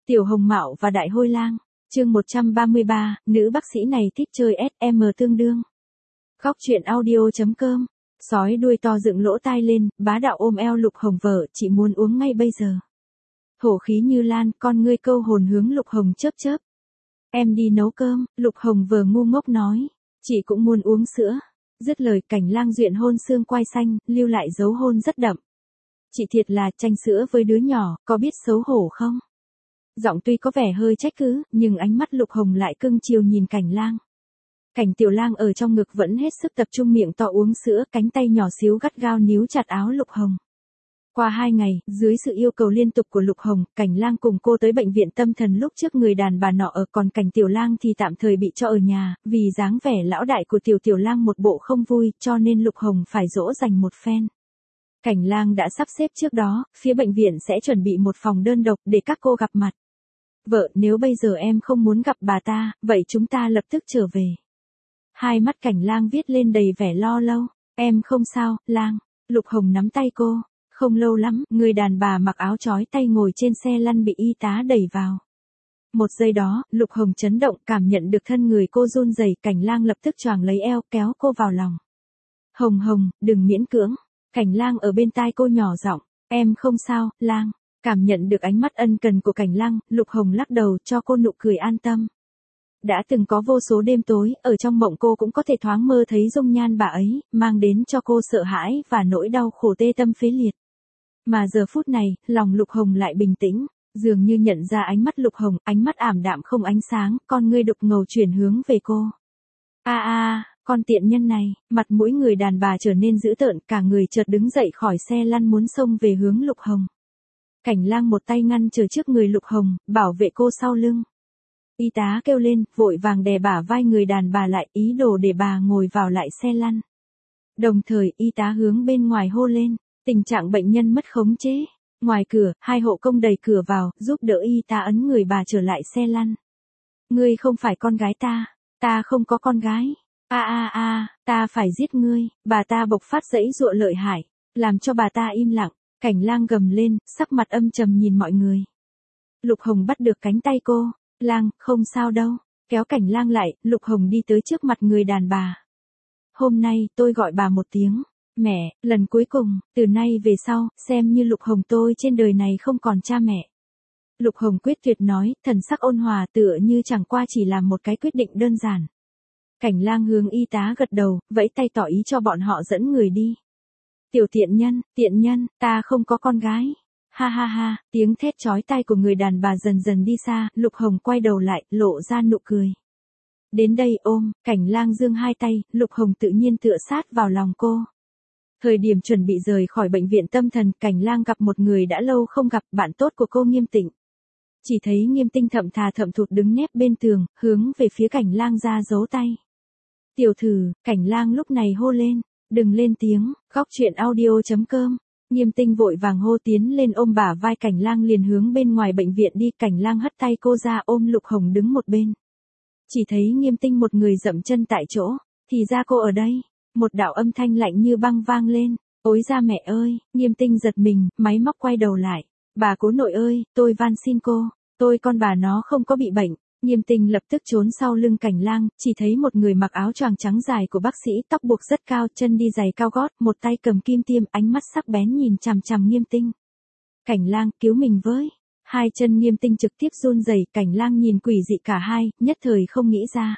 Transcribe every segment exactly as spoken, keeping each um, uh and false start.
Tiểu Hồng Mạo và Đại Hôi Lang, chương một trăm ba mươi ba, nữ bác sĩ này thích chơi ét em tương đương. Góc truyện audio chấm com, sói đuôi to dựng lỗ tai lên, bá đạo ôm eo Lục Hồng vợ, chị muốn uống ngay bây giờ. Hổ khí như lan, con ngươi câu hồn hướng Lục Hồng chớp chớp. Em đi nấu cơm, Lục Hồng vờ ngu ngốc nói, chị cũng muốn uống sữa. Dứt lời Cảnh Lang duyện hôn xương quai xanh, lưu lại dấu hôn rất đậm. Chị thiệt là tranh sữa với đứa nhỏ, có biết xấu hổ không? Giọng tuy có vẻ hơi trách cứ, nhưng ánh mắt Lục Hồng lại cưng chiều nhìn Cảnh Lang. Cảnh Tiểu Lang ở trong ngực vẫn hết sức tập trung miệng to uống sữa, cánh tay nhỏ xíu gắt gao níu chặt áo Lục Hồng. Qua hai ngày, dưới sự yêu cầu liên tục của Lục Hồng, Cảnh Lang cùng cô tới bệnh viện tâm thần lúc trước người đàn bà nọ ở, còn Cảnh Tiểu Lang thì tạm thời bị cho ở nhà, vì dáng vẻ lão đại của Tiểu Tiểu Lang một bộ không vui, cho nên Lục Hồng phải dỗ dành một phen. Cảnh Lang đã sắp xếp trước đó, phía bệnh viện sẽ chuẩn bị một phòng đơn độc để các cô gặp mặt. Vợ, nếu bây giờ em không muốn gặp bà ta, vậy chúng ta lập tức trở về. Hai mắt Cảnh Lang viết lên đầy vẻ lo lâu. Em không sao, Lang. Lục Hồng nắm tay cô. Không lâu lắm, người đàn bà mặc áo trói tay ngồi trên xe lăn bị y tá đẩy vào. Một giây đó, Lục Hồng chấn động, cảm nhận được thân người cô run rẩy. Cảnh Lang lập tức choàng lấy eo, kéo cô vào lòng. Hồng Hồng, đừng miễn cưỡng. Cảnh Lang ở bên tai cô nhỏ giọng, em không sao, Lang. Cảm nhận được ánh mắt ân cần của Cảnh Lang, Lục Hồng lắc đầu cho cô nụ cười an tâm. Đã từng có vô số đêm tối, ở trong mộng cô cũng có thể thoáng mơ thấy dung nhan bà ấy, mang đến cho cô sợ hãi và nỗi đau khổ tê tâm phế liệt. Mà giờ phút này, lòng Lục Hồng lại bình tĩnh, dường như nhận ra ánh mắt Lục Hồng, ánh mắt ảm đạm không ánh sáng, con ngươi đục ngầu chuyển hướng về cô. A a, con tiện nhân này, mặt mũi người đàn bà trở nên dữ tợn, cả người chợt đứng dậy khỏi xe lăn muốn xông về hướng Lục Hồng. Cảnh Lang một tay ngăn chờ trước người Lục Hồng, bảo vệ cô sau lưng. Y tá kêu lên, vội vàng đè bả vai người đàn bà lại, ý đồ để bà ngồi vào lại xe lăn. Đồng thời, y tá hướng bên ngoài hô lên, tình trạng bệnh nhân mất khống chế. Ngoài cửa, hai hộ công đẩy cửa vào, giúp đỡ y tá ấn người bà trở lại xe lăn. Ngươi không phải con gái ta, ta không có con gái. A a a, ta phải giết ngươi. Bà ta bộc phát giãy giụa lợi hại, làm cho bà ta im lặng. Cảnh Lang gầm lên, sắc mặt âm trầm nhìn mọi người. Lục Hồng bắt được cánh tay cô. Lang, không sao đâu. Kéo Cảnh Lang lại, Lục Hồng đi tới trước mặt người đàn bà. Hôm nay, tôi gọi bà một tiếng. Mẹ, lần cuối cùng, từ nay về sau, xem như Lục Hồng tôi trên đời này không còn cha mẹ. Lục Hồng quyết tuyệt nói, thần sắc ôn hòa tựa như chẳng qua chỉ là một cái quyết định đơn giản. Cảnh Lang hướng y tá gật đầu, vẫy tay tỏ ý cho bọn họ dẫn người đi. Tiểu tiện nhân, tiện nhân, ta không có con gái. Ha ha ha, tiếng thét chói tai của người đàn bà dần dần đi xa, Lục Hồng quay đầu lại, lộ ra nụ cười. Đến đây ôm, Cảnh Lang giương hai tay, Lục Hồng tự nhiên tựa sát vào lòng cô. Thời điểm chuẩn bị rời khỏi bệnh viện tâm thần, Cảnh Lang gặp một người đã lâu không gặp, bạn tốt của cô Nghiêm Tịnh. Chỉ thấy Nghiêm Tinh thậm thà thậm thụt đứng nép bên tường, hướng về phía Cảnh Lang ra giấu tay. Tiểu thử, Cảnh Lang lúc này hô lên. Đừng lên tiếng, góc truyện audio chấm com. Nghiêm Tinh vội vàng hô tiến lên ôm bả vai Cảnh Lang liền hướng bên ngoài bệnh viện đi. Cảnh Lang hất tay cô ra ôm Lục Hồng đứng một bên. Chỉ thấy Nghiêm Tinh một người dậm chân tại chỗ. Thì ra cô ở đây. Một đạo âm thanh lạnh như băng vang lên. Ôi ra mẹ ơi, Nghiêm Tinh giật mình, máy móc quay đầu lại. Bà cố nội ơi, tôi van xin cô. Tôi con bà nó không có bị bệnh. Nghiêm Tinh lập tức trốn sau lưng Cảnh Lang, chỉ thấy một người mặc áo choàng trắng dài của bác sĩ, tóc buộc rất cao, chân đi giày cao gót, một tay cầm kim tiêm, ánh mắt sắc bén nhìn chằm chằm Nghiêm Tinh. Cảnh Lang, cứu mình với. Hai chân Nghiêm Tinh trực tiếp run rẩy, Cảnh Lang nhìn quỷ dị cả hai, nhất thời không nghĩ ra.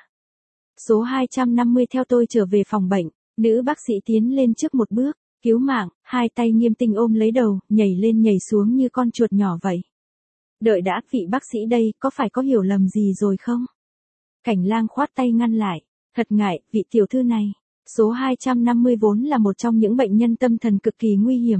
Số hai trăm năm mươi theo tôi trở về phòng bệnh, nữ bác sĩ tiến lên trước một bước, cứu mạng, hai tay Nghiêm Tinh ôm lấy đầu, nhảy lên nhảy xuống như con chuột nhỏ vậy. Đợi đã, vị bác sĩ đây, có phải có hiểu lầm gì rồi không? Cảnh Lang khoát tay ngăn lại. Thật ngại, vị tiểu thư này. Số hai trăm năm mươi vốn là một trong những bệnh nhân tâm thần cực kỳ nguy hiểm.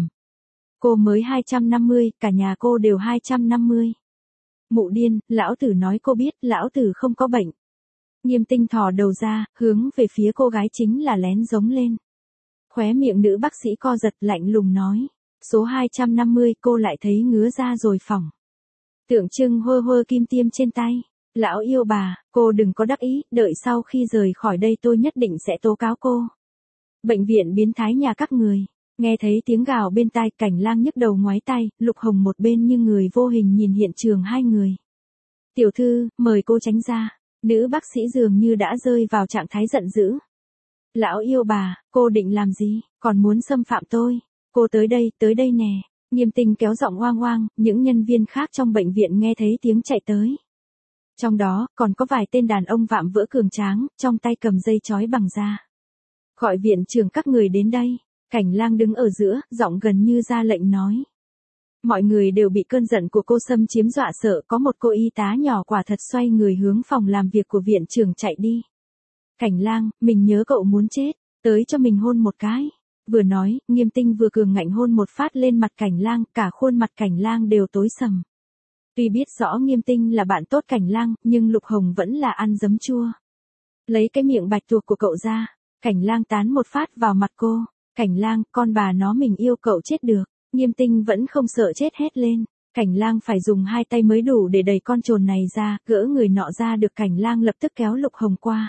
Cô mới hai trăm năm mươi, cả nhà cô đều hai trăm năm mươi. Mụ điên, lão tử nói cô biết, lão tử không có bệnh. Nghiêm Tinh thò đầu ra, hướng về phía cô gái chính là lén giống lên. Khóe miệng nữ bác sĩ co giật lạnh lùng nói. Số hai trăm năm mươi, cô lại thấy ngứa ra rồi phỏng. Tượng trưng hơ hơ kim tiêm trên tay. Lão yêu bà, cô đừng có đắc ý, đợi sau khi rời khỏi đây tôi nhất định sẽ tố cáo cô. Bệnh viện biến thái nhà các người. Nghe thấy tiếng gào bên tai, Cảnh Lang nhức đầu ngoái tay, Lục Hồng một bên như người vô hình nhìn hiện trường hai người. Tiểu thư, mời cô tránh ra. Nữ bác sĩ dường như đã rơi vào trạng thái giận dữ. Lão yêu bà, cô định làm gì, còn muốn xâm phạm tôi. Cô tới đây, tới đây nè. Nghiêm Tinh kéo giọng oang oang, những nhân viên khác trong bệnh viện nghe thấy tiếng chạy tới. Trong đó, còn có vài tên đàn ông vạm vỡ cường tráng, trong tay cầm dây trói bằng da. Gọi viện trưởng các người đến đây. Cảnh Lang đứng ở giữa, giọng gần như ra lệnh nói. Mọi người đều bị cơn giận của cô xâm chiếm dọa sợ, có một cô y tá nhỏ quả thật xoay người hướng phòng làm việc của viện trưởng chạy đi. Cảnh Lang, mình nhớ cậu muốn chết, tới cho mình hôn một cái. Vừa nói, Nghiêm Tinh vừa cường ngạnh hôn một phát lên mặt Cảnh Lang, cả khuôn mặt Cảnh Lang đều tối sầm. Tuy biết rõ Nghiêm Tinh là bạn tốt Cảnh Lang, nhưng Lục Hồng vẫn là ăn giấm chua. Lấy cái miệng bạch tuộc của cậu ra, Cảnh Lang tán một phát vào mặt cô. Cảnh Lang, con bà nó mình yêu cậu chết được. Nghiêm Tinh vẫn không sợ chết hét lên. Cảnh Lang phải dùng hai tay mới đủ để đẩy con trồn này ra, gỡ người nọ ra được. Cảnh Lang lập tức kéo Lục Hồng qua.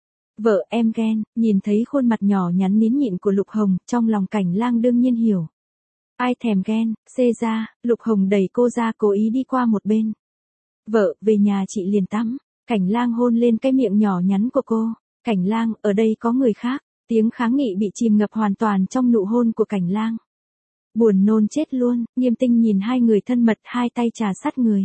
Vợ em ghen, nhìn thấy khuôn mặt nhỏ nhắn nín nhịn của Lục Hồng, trong lòng Cảnh Lang đương nhiên hiểu. Ai thèm ghen, xê ra, Lục Hồng đẩy cô ra cố ý đi qua một bên. Vợ, về nhà chị liền tắm. Cảnh Lang hôn lên cái miệng nhỏ nhắn của cô. Cảnh Lang, ở đây có người khác. Tiếng kháng nghị bị chìm ngập hoàn toàn trong nụ hôn của Cảnh Lang. Buồn nôn chết luôn, Nghiêm Tinh nhìn hai người thân mật, hai tay trà sát người.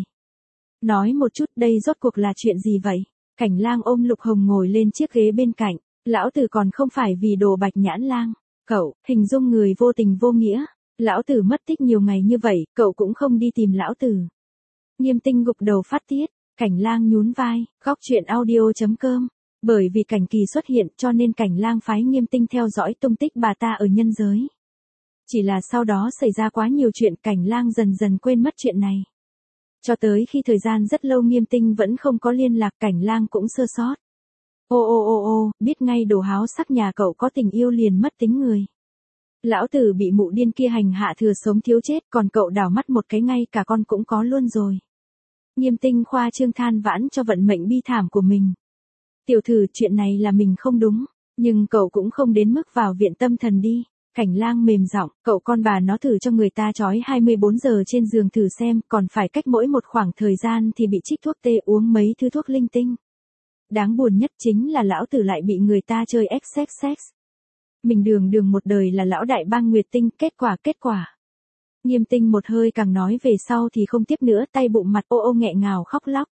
Nói một chút, đây rốt cuộc là chuyện gì vậy? Cảnh Lang ôm Lục Hồng ngồi lên chiếc ghế bên cạnh. Lão tử còn không phải vì đồ Bạch Nhãn Lang. Cậu, hình dung người vô tình vô nghĩa. Lão tử mất tích nhiều ngày như vậy, cậu cũng không đi tìm lão tử. Nghiêm Tinh gục đầu phát tiết. Cảnh Lang nhún vai, góc chuyện audio chấm com. Bởi vì Cảnh Kỳ xuất hiện cho nên Cảnh Lang phái Nghiêm Tinh theo dõi tung tích bà ta ở nhân giới. Chỉ là sau đó xảy ra quá nhiều chuyện, Cảnh Lang dần dần quên mất chuyện này. Cho tới khi thời gian rất lâu Nghiêm Tinh vẫn không có liên lạc, Cảnh Lang cũng sơ sót. Ô ô ô ô, biết ngay đồ háo sắc nhà cậu có tình yêu liền mất tính người. Lão tử bị mụ điên kia hành hạ thừa sống thiếu chết, còn cậu đảo mắt một cái ngay cả con cũng có luôn rồi. Nghiêm Tinh khoa trương than vãn cho vận mệnh bi thảm của mình. Tiểu thử, chuyện này là mình không đúng, nhưng cậu cũng không đến mức vào viện tâm thần đi. Cảnh Lang mềm giọng, cậu con bà nó thử cho người ta trói hai mươi bốn giờ trên giường thử xem, còn phải cách mỗi một khoảng thời gian thì bị trích thuốc tê, uống mấy thứ thuốc linh tinh. Đáng buồn nhất chính là lão tử lại bị người ta chơi sex sex. Mình đường đường một đời là lão đại bang Nguyệt Tinh, kết quả kết quả. Nghiêm Tinh một hơi càng nói về sau thì không tiếp nữa, tay bụng mặt ô ô nghẹn ngào khóc lóc.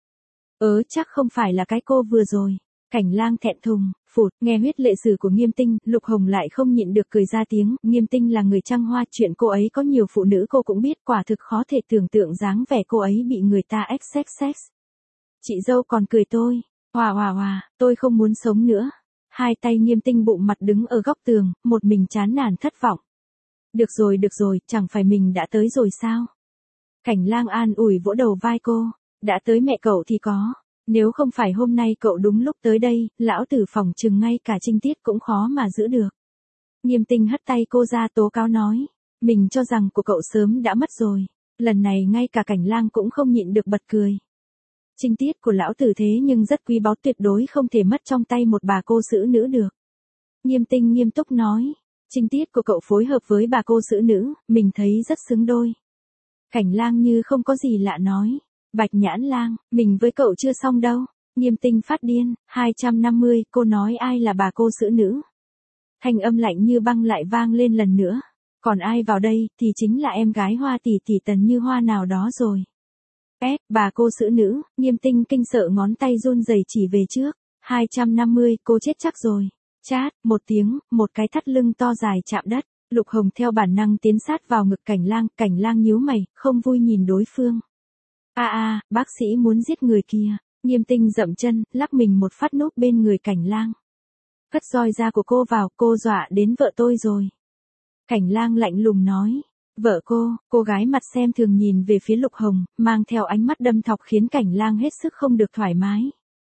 Ớ chắc không phải là cái cô vừa rồi. Cảnh Lang thẹn thùng, phụt, nghe huyết lệ sử của Nghiêm Tinh, Lục Hồng lại không nhịn được cười ra tiếng. Nghiêm Tinh là người trăng hoa, chuyện cô ấy có nhiều phụ nữ cô cũng biết, quả thực khó thể tưởng tượng dáng vẻ cô ấy bị người ta sex sex. Chị dâu còn cười tôi, hòa hòa hòa, tôi không muốn sống nữa. Hai tay Nghiêm Tinh bụng mặt đứng ở góc tường, một mình chán nản thất vọng. Được rồi được rồi, chẳng phải mình đã tới rồi sao? Cảnh Lang an ủi vỗ đầu vai cô, đã tới mẹ cậu thì có. Nếu không phải hôm nay cậu đúng lúc tới đây, lão tử phòng chừng ngay cả trinh tiết cũng khó mà giữ được. Nghiêm Tinh hất tay cô ra tố cáo nói, mình cho rằng của cậu sớm đã mất rồi. Lần này ngay cả Cảnh Lang cũng không nhịn được bật cười. Trinh tiết của lão tử thế nhưng rất quý báu, tuyệt đối không thể mất trong tay một bà cô xử nữ được. Nghiêm Tinh nghiêm túc nói, trinh tiết của cậu phối hợp với bà cô xử nữ, mình thấy rất xứng đôi. Cảnh Lang như không có gì lạ nói. Bạch Nhãn Lang, mình với cậu chưa xong đâu. Nghiêm Tinh phát điên, hai trăm năm mươi, cô nói ai là bà cô xử nữ. Thanh âm lạnh như băng lại vang lên lần nữa. Còn ai vào đây, thì chính là em gái Hoa tỷ tỷ Tần Như Hoa nào đó rồi. Ép, bà cô xử nữ, Nghiêm Tinh kinh sợ ngón tay run rẩy chỉ về trước. hai trăm năm mươi, cô chết chắc rồi. Chát, một tiếng, một cái thắt lưng to dài chạm đất. Lục Hồng theo bản năng tiến sát vào ngực Cảnh Lang, Cảnh Lang nhíu mày, không vui nhìn đối phương. A a, bác sĩ muốn giết người kia. Nghiêm Tinh dậm chân, lắc mình một phát núp bên người Cảnh Lang. Cất roi da của cô vào, cô dọa đến vợ tôi rồi. Cảnh Lang lạnh lùng nói. Vợ cô, cô gái mặt xem thường nhìn về phía Lục Hồng, mang theo ánh mắt đâm thọc khiến Cảnh Lang hết sức không được thoải mái.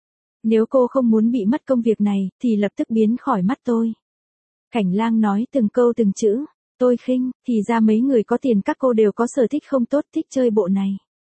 Nếu cô không muốn bị mất công việc này, thì lập tức biến khỏi mắt tôi. Cảnh Lang nói từng câu từng chữ. Tôi khinh, thì ra mấy người có tiền các cô đều có sở thích không tốt, thích chơi bộ này.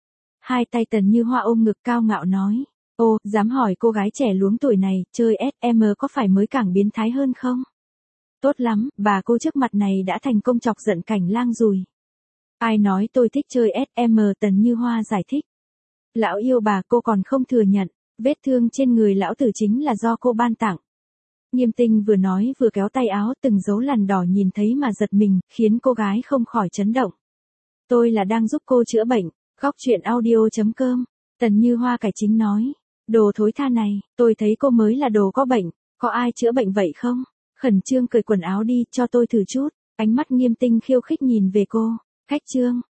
Hai tay Tần Như Hoa ôm ngực cao ngạo nói. Ô, dám hỏi cô gái trẻ luống tuổi này, chơi ét em có phải mới càng biến thái hơn không? Tốt lắm, bà cô trước mặt này đã thành công chọc giận Cảnh Lang rồi. Ai nói tôi thích chơi ét em, Tần Như Hoa giải thích. Lão yêu bà, cô còn không thừa nhận, vết thương trên người lão tử chính là do cô ban tặng. Nghiêm Tinh vừa nói vừa kéo tay áo, từng dấu lằn đỏ nhìn thấy mà giật mình, khiến cô gái không khỏi chấn động. Tôi là đang giúp cô chữa bệnh. Góc chuyện audio chấm com. Tần Như Hoa cải chính nói. Đồ thối tha này, tôi thấy cô mới là đồ có bệnh, có ai chữa bệnh vậy không? Khẩn trương cởi quần áo đi, cho tôi thử chút. Ánh mắt Nghiêm Tinh khiêu khích nhìn về cô. Khách Trương,